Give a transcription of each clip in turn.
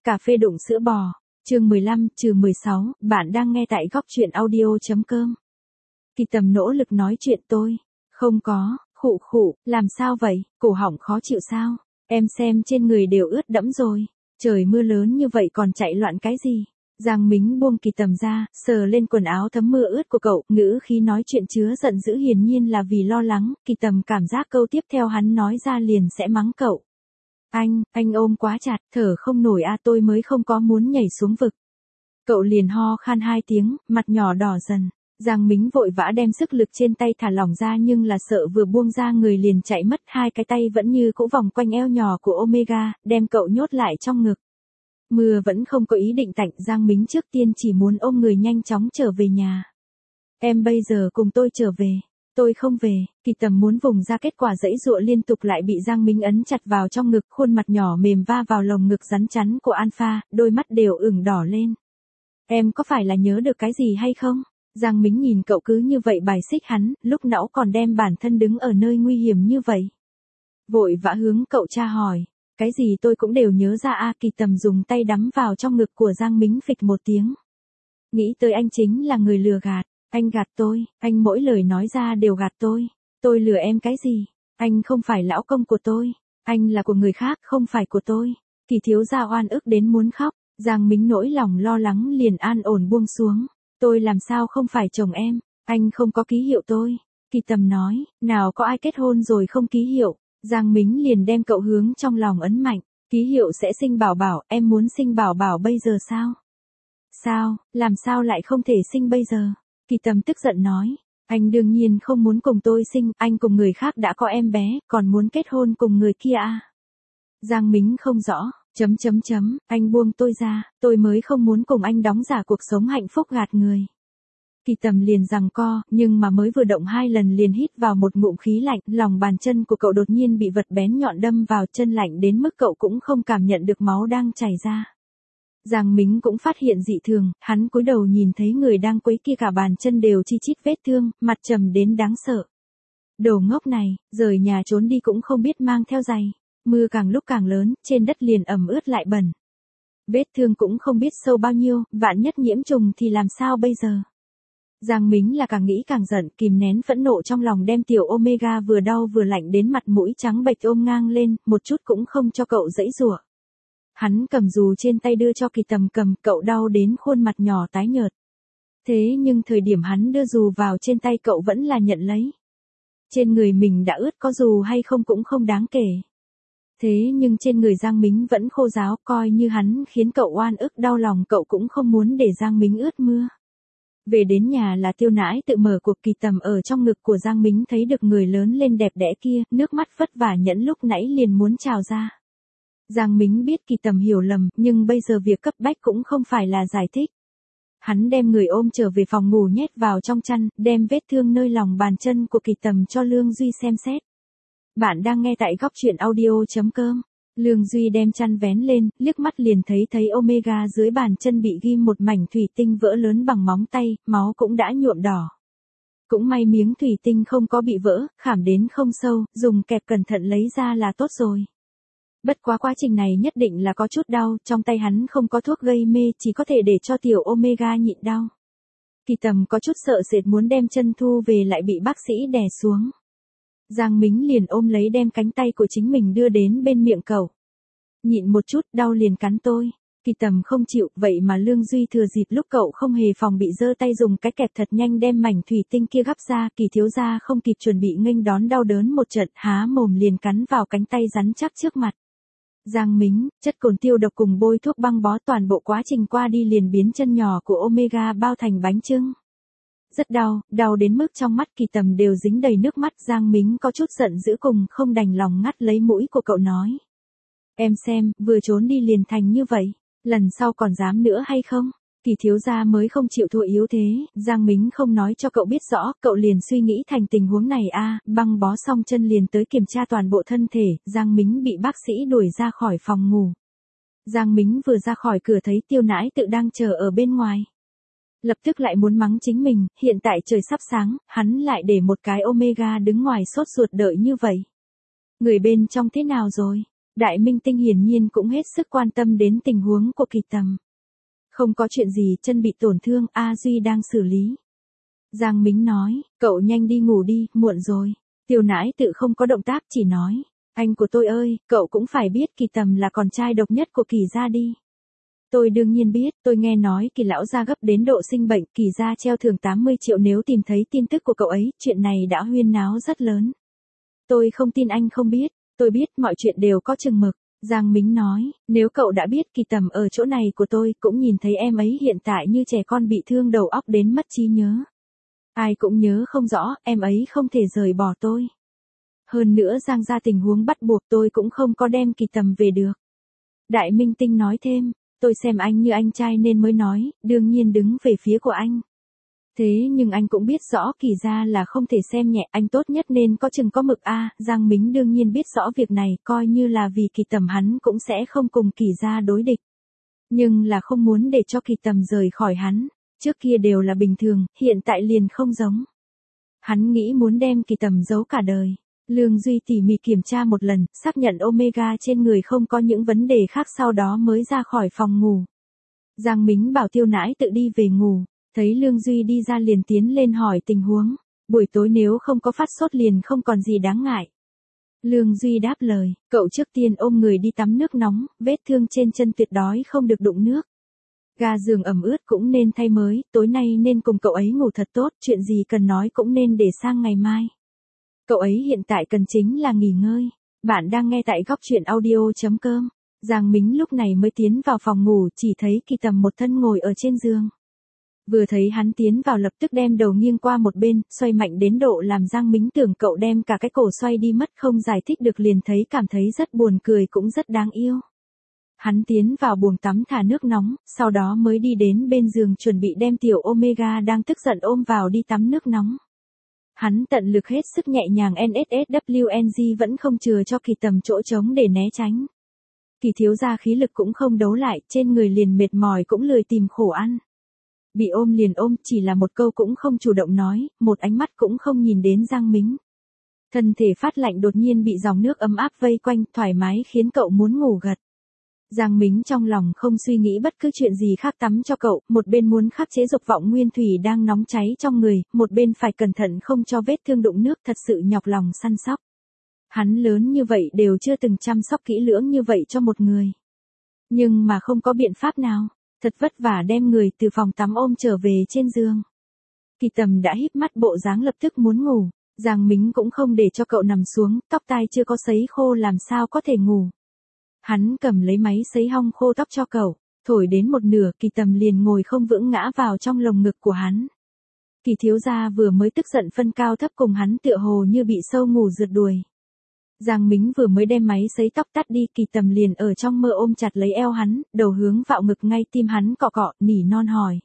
Cà phê đụng sữa bò, chương 15-16, bạn đang nghe tại góc truyện audio.com. Kỳ Tầm nỗ lực nói chuyện tôi. Không có, khụ khụ, làm sao vậy, cổ họng khó chịu sao? Em xem trên người đều ướt đẫm rồi. Trời mưa lớn như vậy còn chạy loạn cái gì? Giang Mính buông Kỳ Tầm ra, sờ lên quần áo thấm mưa ướt của cậu, ngữ khí nói chuyện chứa giận dữ hiển nhiên là vì lo lắng. Kỳ Tầm cảm giác câu tiếp theo hắn nói ra liền sẽ mắng cậu. Anh ôm quá chặt, thở không nổi tôi mới không có muốn nhảy xuống vực. Cậu liền ho khan 2 tiếng, mặt nhỏ đỏ dần. Giang Mính vội vã đem sức lực trên tay thả lỏng ra nhưng là sợ vừa buông ra người liền chạy mất, 2 cái tay vẫn như cũ vòng quanh eo nhỏ của Omega, đem cậu nhốt lại trong ngực. Mưa vẫn không có ý định tạnh, Giang Mính trước tiên chỉ muốn ôm người nhanh chóng trở về nhà. Em bây giờ cùng tôi trở về. Tôi không về. Kỳ Tầm muốn vùng ra, kết quả giãy giụa liên tục lại bị Giang Mính ấn chặt vào trong ngực, khuôn mặt nhỏ mềm va vào lồng ngực rắn chắn của Alpha, đôi mắt đều ửng đỏ lên. Em có phải là nhớ được cái gì hay không? Giang Mính nhìn cậu cứ như vậy bài xích hắn, lúc nãy còn đem bản thân đứng ở nơi nguy hiểm như vậy. Vội vã hướng cậu tra hỏi. Cái gì tôi cũng đều nhớ ra. Kỳ Tầm dùng tay đắm vào trong ngực của Giang Mính, phịch một tiếng. Nghĩ tới anh chính là người lừa gạt. Anh gạt tôi, anh mỗi lời nói ra đều gạt tôi. Tôi lừa em cái gì? Anh không phải lão công của tôi. Anh là của người khác, không phải của tôi. Kỳ thiếu gia oan ức đến muốn khóc. Giang Mính nỗi lòng lo lắng liền an ổn buông xuống. Tôi làm sao không phải chồng em? Anh không có ký hiệu tôi. Kỳ Tầm nói, nào có ai kết hôn rồi không ký hiệu. Giang Mính liền đem cậu hướng trong lòng ấn mạnh. Ký hiệu sẽ sinh bảo bảo, em muốn sinh bảo bảo bây giờ sao? Sao, làm sao lại không thể sinh bây giờ? Kỳ Tầm tức giận nói, anh đương nhiên không muốn cùng tôi sinh, anh cùng người khác đã có em bé, còn muốn kết hôn cùng người kia à? Giang Mính không rõ, anh buông tôi ra, tôi mới không muốn cùng anh đóng giả cuộc sống hạnh phúc gạt người. Kỳ Tầm liền giằng co, nhưng mà mới vừa động 2 lần liền hít vào một ngụm khí lạnh, lòng bàn chân của cậu đột nhiên bị vật bén nhọn đâm vào, chân lạnh đến mức cậu cũng không cảm nhận được máu đang chảy ra. Giang Mính cũng phát hiện dị thường, hắn cúi đầu nhìn thấy người đang quấy kia cả bàn chân đều chi chít vết thương, mặt trầm đến đáng sợ. Đồ ngốc này, rời nhà trốn đi cũng không biết mang theo giày. Mưa càng lúc càng lớn, trên đất liền ẩm ướt lại bẩn. Vết thương cũng không biết sâu bao nhiêu, vạn nhất nhiễm trùng thì làm sao bây giờ? Giang Mính là càng nghĩ càng giận, kìm nén phẫn nộ trong lòng đem tiểu Omega vừa đau vừa lạnh đến mặt mũi trắng bệch ôm ngang lên, một chút cũng không cho cậu giãy giụa. Hắn cầm dù trên tay đưa cho Kỳ Tầm cầm, cậu đau đến khuôn mặt nhỏ tái nhợt. Thế nhưng thời điểm hắn đưa dù vào trên tay cậu vẫn là nhận lấy. Trên người mình đã ướt, có dù hay không cũng không đáng kể. Thế nhưng trên người Giang Mính vẫn khô ráo, coi như hắn khiến cậu oan ức đau lòng, cậu cũng không muốn để Giang Mính ướt mưa. Về đến nhà là Tiêu Nãi tự mở cuộc. Kỳ Tầm ở trong ngực của Giang Mính thấy được người lớn lên đẹp đẽ kia, nước mắt vất vả nhẫn lúc nãy liền muốn trào ra. Giang Mính biết Kỳ Tầm hiểu lầm, nhưng bây giờ việc cấp bách cũng không phải là giải thích. Hắn đem người ôm trở về phòng ngủ, nhét vào trong chăn, đem vết thương nơi lòng bàn chân của Kỳ Tầm cho Lương Duy xem xét. Bạn đang nghe tại góc truyện audio.com. Lương Duy đem chăn vén lên, liếc mắt liền thấy Omega dưới bàn chân bị ghim một mảnh thủy tinh vỡ lớn bằng móng tay, máu cũng đã nhuộm đỏ. Cũng may miếng thủy tinh không có bị vỡ, khảm đến không sâu, dùng kẹp cẩn thận lấy ra là tốt rồi. Bất quá quá trình này nhất định là có chút đau, trong tay hắn không có thuốc gây mê, chỉ có thể để cho tiểu Omega nhịn đau. Kỳ Tầm có chút sợ sệt muốn đem chân thu về lại bị bác sĩ đè xuống. Giang Mính liền ôm lấy đem cánh tay của chính mình đưa đến bên miệng cậu. Nhịn một chút, đau liền cắn tôi. Kỳ Tầm không chịu, vậy mà Lương Duy thừa dịp lúc cậu không hề phòng bị giơ tay dùng cái kẹp thật nhanh đem mảnh thủy tinh kia gắp ra. Kỳ thiếu gia không kịp chuẩn bị nghênh đón đau đớn một trận, há mồm liền cắn vào cánh tay rắn chắc trước mặt. Giang Mính, chất cồn tiêu độc cùng bôi thuốc băng bó, toàn bộ quá trình qua đi liền biến chân nhỏ của Omega bao thành bánh chưng. Rất đau, đau đến mức trong mắt Kỳ Tầm đều dính đầy nước mắt. Giang Mính có chút giận dữ cùng không đành lòng ngắt lấy mũi của cậu nói. Em xem, vừa trốn đi liền thành như vậy, lần sau còn dám nữa hay không? Kỳ thiếu gia mới không chịu thua yếu thế. Giang Mính không nói cho cậu biết rõ, cậu liền suy nghĩ thành tình huống này. Băng bó xong chân liền tới kiểm tra toàn bộ thân thể. Giang Mính bị bác sĩ đuổi ra khỏi phòng ngủ. Giang Mính vừa ra khỏi cửa thấy Tiêu Nãi tự đang chờ ở bên ngoài. Lập tức lại muốn mắng chính mình, hiện tại trời sắp sáng, hắn lại để một cái Omega đứng ngoài sốt ruột đợi như vậy. Người bên trong thế nào rồi? Đại minh tinh hiển nhiên cũng hết sức quan tâm đến tình huống của Kỳ Tầm. Không có chuyện gì, chân bị tổn thương, A Duy đang xử lý. Giang Mính nói, cậu nhanh đi ngủ đi, muộn rồi. Tiêu Nãi Tự không có động tác, chỉ nói, anh của tôi ơi, cậu cũng phải biết Kỳ Tầm là con trai độc nhất của Kỳ gia đi. Tôi đương nhiên biết, tôi nghe nói Kỳ lão gia gấp đến độ sinh bệnh, Kỳ gia treo thưởng 80 triệu nếu tìm thấy tin tức của cậu ấy, chuyện này đã huyên náo rất lớn. Tôi không tin anh không biết, tôi biết mọi chuyện đều có chừng mực. Giang Mính nói, nếu cậu đã biết Kỳ Tầm ở chỗ này của tôi, cũng nhìn thấy em ấy hiện tại như trẻ con bị thương đầu óc đến mất trí nhớ. Ai cũng nhớ không rõ, em ấy không thể rời bỏ tôi. Hơn nữa Giang gia tình huống bắt buộc tôi cũng không có đem Kỳ Tầm về được. Đại minh tinh nói thêm, tôi xem anh như anh trai nên mới nói, đương nhiên đứng về phía của anh. Thế nhưng anh cũng biết rõ Kỳ gia là không thể xem nhẹ, anh tốt nhất nên có chừng có mực a. Giang Mính đương nhiên biết rõ việc này, coi như là vì Kỳ Tầm hắn cũng sẽ không cùng Kỳ gia đối địch. Nhưng là không muốn để cho Kỳ Tầm rời khỏi hắn, trước kia đều là bình thường, hiện tại liền không giống. Hắn nghĩ muốn đem Kỳ Tầm giấu cả đời. Lương Duy tỉ mỉ kiểm tra một lần, xác nhận Omega trên người không có những vấn đề khác, sau đó mới ra khỏi phòng ngủ. Giang Mính bảo Tiêu Nãi Tự đi về ngủ, thấy Lương Duy đi ra liền tiến lên hỏi tình huống, buổi tối nếu không có phát sốt liền không còn gì đáng ngại. Lương Duy đáp lời, cậu trước tiên ôm người đi tắm nước nóng, vết thương trên chân tuyệt đối không được đụng nước. Ga giường ẩm ướt cũng nên thay mới, tối nay nên cùng cậu ấy ngủ thật tốt, chuyện gì cần nói cũng nên để sang ngày mai. Cậu ấy hiện tại cần chính là nghỉ ngơi. Bạn đang nghe tại góc truyện audio.com. Giang Mính lúc này mới tiến vào phòng ngủ, chỉ thấy Kỳ Tầm một thân ngồi ở trên giường. Vừa thấy hắn tiến vào lập tức đem đầu nghiêng qua một bên, xoay mạnh đến độ làm Giang Mính tưởng cậu đem cả cái cổ xoay đi mất, không giải thích được liền thấy cảm thấy rất buồn cười cũng rất đáng yêu. Hắn tiến vào buồng tắm thả nước nóng, sau đó mới đi đến bên giường chuẩn bị đem tiểu Omega đang tức giận ôm vào đi tắm nước nóng. Hắn tận lực hết sức nhẹ nhàng NSSWNG vẫn không chừa cho Kỳ Tầm chỗ trống để né tránh. Kỳ thiếu gia khí lực cũng không đấu lại, trên người liền mệt mỏi cũng lười tìm khổ ăn. Bị ôm liền ôm, chỉ là một câu cũng không chủ động nói, một ánh mắt cũng không nhìn đến Giang Mính. Thân thể phát lạnh đột nhiên bị dòng nước ấm áp vây quanh, thoải mái khiến cậu muốn ngủ gật. Giang Mính trong lòng không suy nghĩ bất cứ chuyện gì khác, tắm cho cậu, một bên muốn khắc chế dục vọng nguyên thủy đang nóng cháy trong người, một bên phải cẩn thận không cho vết thương đụng nước, thật sự nhọc lòng săn sóc. Hắn lớn như vậy đều chưa từng chăm sóc kỹ lưỡng như vậy cho một người. Nhưng mà không có biện pháp nào, thật vất vả đem người từ phòng tắm ôm trở về trên giường. Kỳ Tầm đã híp mắt bộ dáng lập tức muốn ngủ, Giang Mính cũng không để cho cậu nằm xuống, tóc tai chưa có sấy khô làm sao có thể ngủ. Hắn cầm lấy máy sấy hong khô tóc cho cậu, thổi đến một nửa, Kỳ Tầm liền ngồi không vững ngã vào trong lồng ngực của hắn. Kỳ thiếu gia vừa mới tức giận phân cao thấp cùng hắn tựa hồ như bị sâu ngủ rượt đuổi. Giang Mính vừa mới đem máy sấy tóc tắt đi, Kỳ Tầm liền ở trong mơ ôm chặt lấy eo hắn, đầu hướng vào ngực ngay tim hắn cọ cọ, nỉ non hỏi.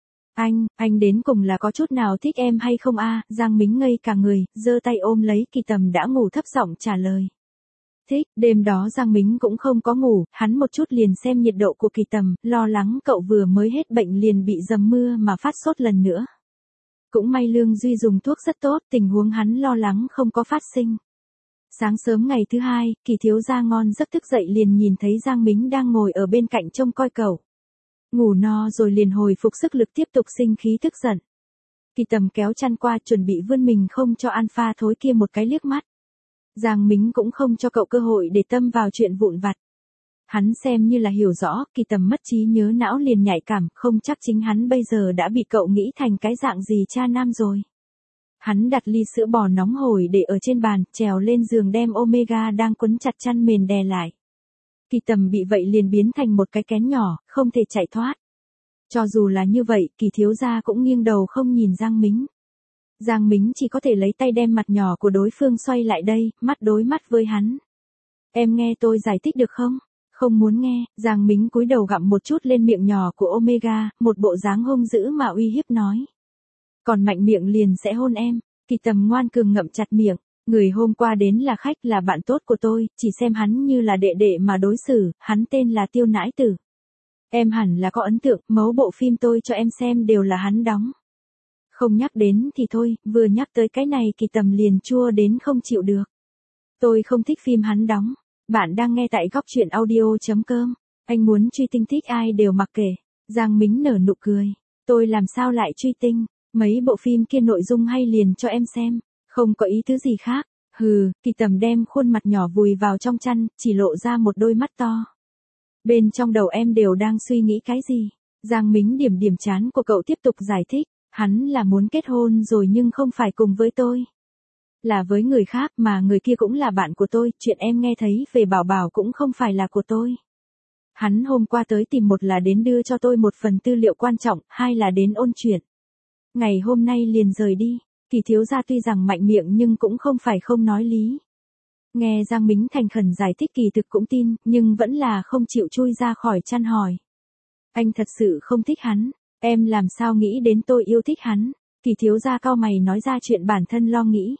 Anh đến cùng là có chút nào thích em hay không a? Giang Mính ngây cả người, giơ tay ôm lấy Kỳ Tầm đã ngủ thấp giọng trả lời. Thích, đêm đó Giang Mính cũng không có ngủ, hắn một chút liền xem nhiệt độ của Kỳ Tầm, lo lắng cậu vừa mới hết bệnh liền bị dầm mưa mà phát sốt lần nữa. Cũng may Lương Duy dùng thuốc rất tốt, tình huống hắn lo lắng không có phát sinh. Sáng sớm ngày thứ hai, Kỳ thiếu gia ngon giấc thức dậy liền nhìn thấy Giang Mính đang ngồi ở bên cạnh trông coi cậu. Ngủ no rồi liền hồi phục sức lực tiếp tục sinh khí tức giận. Kỳ Tầm kéo chăn qua chuẩn bị vươn mình không cho Alpha thối kia một cái liếc mắt. Giang Mính cũng không cho cậu cơ hội để tâm vào chuyện vụn vặt. Hắn xem như là hiểu rõ, Kỳ Tầm mất trí nhớ não liền nhạy cảm, không chắc chính hắn bây giờ đã bị cậu nghĩ thành cái dạng gì cha nam rồi. Hắn đặt ly sữa bò nóng hổi để ở trên bàn, trèo lên giường đem Omega đang quấn chặt chăn mền đè lại. Kỳ Tầm bị vậy liền biến thành một cái kén nhỏ, không thể chạy thoát. Cho dù là như vậy, Kỳ thiếu gia cũng nghiêng đầu không nhìn Giang Mính. Giang Mính chỉ có thể lấy tay đem mặt nhỏ của đối phương xoay lại đây, mắt đối mắt với hắn. Em nghe tôi giải thích được không? Không muốn nghe, Giang Mính cúi đầu gặm một chút lên miệng nhỏ của Omega, một bộ dáng hung dữ mà uy hiếp nói. Còn mạnh miệng liền sẽ hôn em. Kỳ Tầm ngoan cường ngậm chặt miệng. Người hôm qua đến là khách, là bạn tốt của tôi, chỉ xem hắn như là đệ đệ mà đối xử, hắn tên là Tiêu Nãi Tử. Em hẳn là có ấn tượng, mấu bộ phim tôi cho em xem đều là hắn đóng. Không nhắc đến thì thôi, vừa nhắc tới cái này Kỳ Tầm liền chua đến không chịu được. Tôi không thích phim hắn đóng. Bạn đang nghe tại góc truyện audio.com. Anh muốn truy tinh thích ai đều mặc kệ. Giang Mính nở nụ cười. Tôi làm sao lại truy tinh, mấy bộ phim kia nội dung hay liền cho em xem, không có ý tứ gì khác. Hừ, Kỳ Tầm đem khuôn mặt nhỏ vùi vào trong chăn, chỉ lộ ra một đôi mắt to. Bên trong đầu em đều đang suy nghĩ cái gì? Giang Mính điểm điểm chán của cậu tiếp tục giải thích, hắn là muốn kết hôn rồi nhưng không phải cùng với tôi. Là với người khác mà người kia cũng là bạn của tôi, chuyện em nghe thấy về Bảo Bảo cũng không phải là của tôi. Hắn hôm qua tới tìm, một là đến đưa cho tôi một phần tư liệu quan trọng, hai là đến ôn chuyện. Ngày hôm nay liền rời đi. Kỳ thiếu gia tuy rằng mạnh miệng nhưng cũng không phải không nói lý. Nghe Giang Mính thành khẩn giải thích Kỳ thực cũng tin, nhưng vẫn là không chịu chui ra khỏi chăn hỏi. Anh thật sự không thích hắn, em làm sao nghĩ đến tôi yêu thích hắn? Kỳ thiếu gia cau mày nói ra chuyện bản thân lo nghĩ.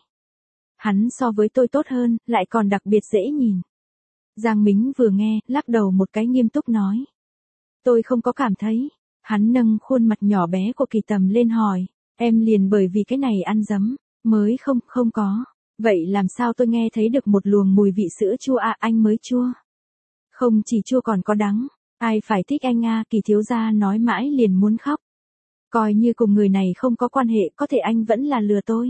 Hắn so với tôi tốt hơn, lại còn đặc biệt dễ nhìn. Giang Mính vừa nghe, lắc đầu một cái nghiêm túc nói. Tôi không có cảm thấy. Hắn nâng khuôn mặt nhỏ bé của Kỳ Tầm lên hỏi. Em liền bởi vì cái này ăn dấm, mới không có. Vậy làm sao tôi nghe thấy được một luồng mùi vị sữa chua à, anh mới chua. Không chỉ chua còn có đắng. Ai phải thích anh à, Kỳ thiếu gia nói mãi liền muốn khóc. Coi như cùng người này không có quan hệ, có thể anh vẫn là lừa tôi.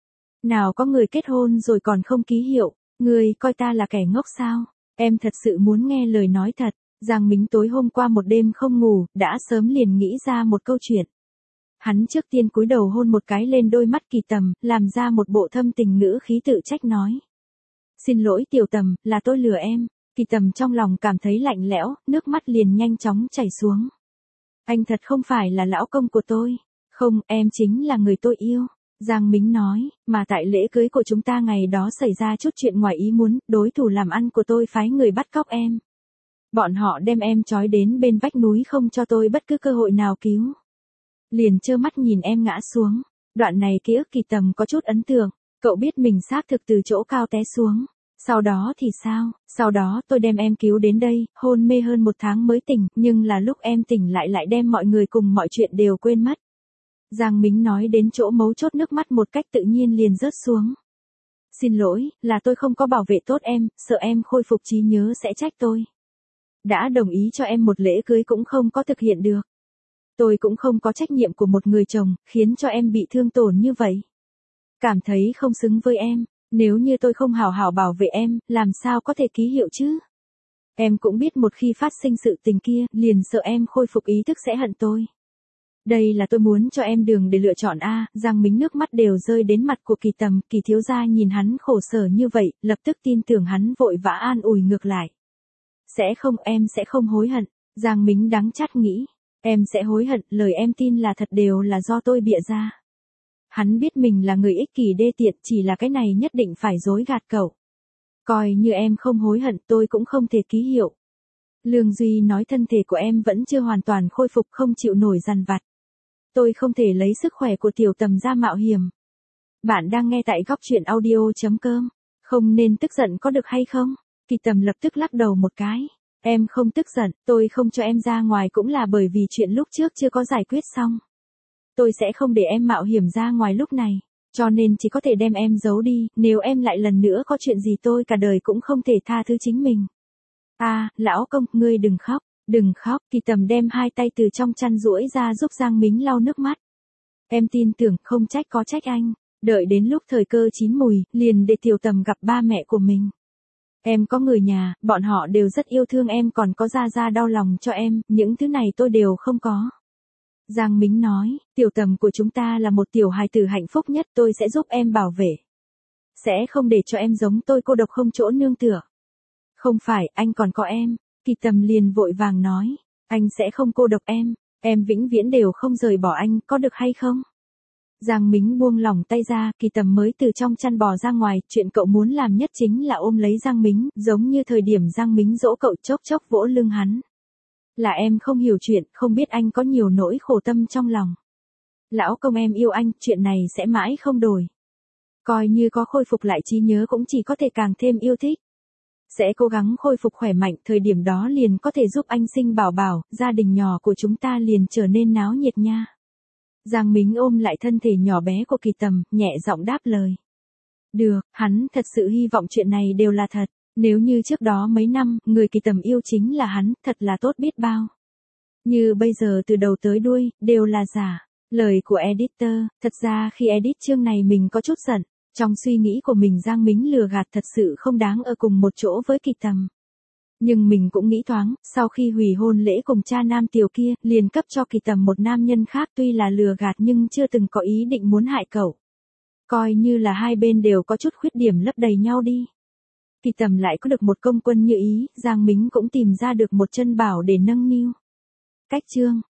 Nào có người kết hôn rồi còn không ký hiệu, người coi ta là kẻ ngốc sao? Em thật sự muốn nghe lời nói thật. Giang Mính tối hôm qua một đêm không ngủ, đã sớm liền nghĩ ra một câu chuyện. Hắn trước tiên cúi đầu hôn một cái lên đôi mắt Kỳ Tầm, làm ra một bộ thâm tình ngữ khí tự trách nói. Xin lỗi Tiểu Tầm, là tôi lừa em. Kỳ Tầm trong lòng cảm thấy lạnh lẽo, nước mắt liền nhanh chóng chảy xuống. Anh thật không phải là lão công của tôi. Không, em chính là người tôi yêu. Giang Mính nói, mà tại lễ cưới của chúng ta ngày đó xảy ra chút chuyện ngoài ý muốn, đối thủ làm ăn của tôi phái người bắt cóc em. Bọn họ đem em trói đến bên vách núi không cho tôi bất cứ cơ hội nào cứu. Liền trơ mắt nhìn em ngã xuống. Đoạn này ký ức Kỳ Tầm có chút ấn tượng, cậu biết mình xác thực từ chỗ cao té xuống. Sau đó thì sao? Sau đó tôi đem em cứu đến đây, hôn mê hơn 1 tháng mới tỉnh, nhưng là lúc em tỉnh lại đem mọi người cùng mọi chuyện đều quên mất. Giang Mính nói đến chỗ mấu chốt, nước mắt một cách tự nhiên liền rớt xuống. Xin lỗi, là tôi không có bảo vệ tốt em, sợ em khôi phục trí nhớ sẽ trách tôi. Đã đồng ý cho em một lễ cưới cũng không có thực hiện được. Tôi cũng không có trách nhiệm của một người chồng, khiến cho em bị thương tổn như vậy. Cảm thấy không xứng với em, nếu như tôi không hảo hảo bảo vệ em, làm sao có thể ký hiệu chứ? Em cũng biết một khi phát sinh sự tình kia, liền sợ em khôi phục ý thức sẽ hận tôi. Đây là tôi muốn cho em đường để lựa chọn a. Giang Mính nước mắt đều rơi đến mặt của Kỳ Tầm, Kỳ thiếu gia nhìn hắn khổ sở như vậy, lập tức tin tưởng hắn, vội vã an ủi ngược lại. Sẽ không, em sẽ không hối hận. Giang Mính đắng chát nghĩ, em sẽ hối hận, lời em tin là thật đều là do tôi bịa ra. Hắn biết mình là người ích kỷ đê tiện, chỉ là cái này nhất định phải dối gạt cậu. Coi như em không hối hận, tôi cũng không thể ký hiệu. Lương Duy nói thân thể của em vẫn chưa hoàn toàn khôi phục, không chịu nổi dằn vặt. Tôi không thể lấy sức khỏe của Tiểu Tầm ra mạo hiểm. Bạn đang nghe tại góc truyện audio.com. Không nên tức giận có được hay không? Kỳ Tầm lập tức lắc đầu một cái. Em không tức giận, tôi không cho em ra ngoài cũng là bởi vì chuyện lúc trước chưa có giải quyết xong. Tôi sẽ không để em mạo hiểm ra ngoài lúc này, cho nên chỉ có thể đem em giấu đi, nếu em lại lần nữa có chuyện gì tôi cả đời cũng không thể tha thứ chính mình. À, lão công, ngươi đừng khóc. Đừng khóc, Kỳ Tầm đem hai tay từ trong chăn duỗi ra giúp Giang Mính lau nước mắt. Em tin tưởng, không trách có trách anh. Đợi đến lúc thời cơ chín mùi, liền để Tiểu Tầm gặp ba mẹ của mình. Em có người nhà, bọn họ đều rất yêu thương em, còn có gia đau lòng cho em, những thứ này tôi đều không có. Giang Mính nói, Tiểu Tầm của chúng ta là một tiểu hài tử hạnh phúc nhất, tôi sẽ giúp em bảo vệ. Sẽ không để cho em giống tôi cô độc không chỗ nương tựa. Không phải, anh còn có em. Kỳ Tầm liền vội vàng nói, anh sẽ không cô độc em vĩnh viễn đều không rời bỏ anh, có được hay không? Giang Mính buông lỏng tay ra, Kỳ Tầm mới từ trong chăn bò ra ngoài, chuyện cậu muốn làm nhất chính là ôm lấy Giang Mính, giống như thời điểm Giang Mính dỗ cậu chốc chốc vỗ lưng hắn. Là em không hiểu chuyện, không biết anh có nhiều nỗi khổ tâm trong lòng. Lão công em yêu anh, chuyện này sẽ mãi không đổi. Coi như có khôi phục lại trí nhớ cũng chỉ có thể càng thêm yêu thích. Sẽ cố gắng khôi phục khỏe mạnh, thời điểm đó liền có thể giúp anh sinh bảo bảo, gia đình nhỏ của chúng ta liền trở nên náo nhiệt nha. Giang Mính ôm lại thân thể nhỏ bé của Kỳ Tầm, nhẹ giọng đáp lời. Được, hắn thật sự hy vọng chuyện này đều là thật. Nếu như trước đó mấy năm, người Kỳ Tầm yêu chính là hắn, thật là tốt biết bao. Như bây giờ từ đầu tới đuôi, đều là giả. Lời của editor, thật ra khi edit chương này mình có chút giận. Trong suy nghĩ của mình Giang Mính lừa gạt thật sự không đáng ở cùng một chỗ với Kỳ Tầm. Nhưng mình cũng nghĩ thoáng, sau khi hủy hôn lễ cùng cha nam tiểu kia, liền cấp cho Kỳ Tầm một nam nhân khác tuy là lừa gạt nhưng chưa từng có ý định muốn hại cậu. Coi như là hai bên đều có chút khuyết điểm lấp đầy nhau đi. Kỳ Tầm lại có được một công quân như ý, Giang Mính cũng tìm ra được một chân bảo để nâng niu. Cách chương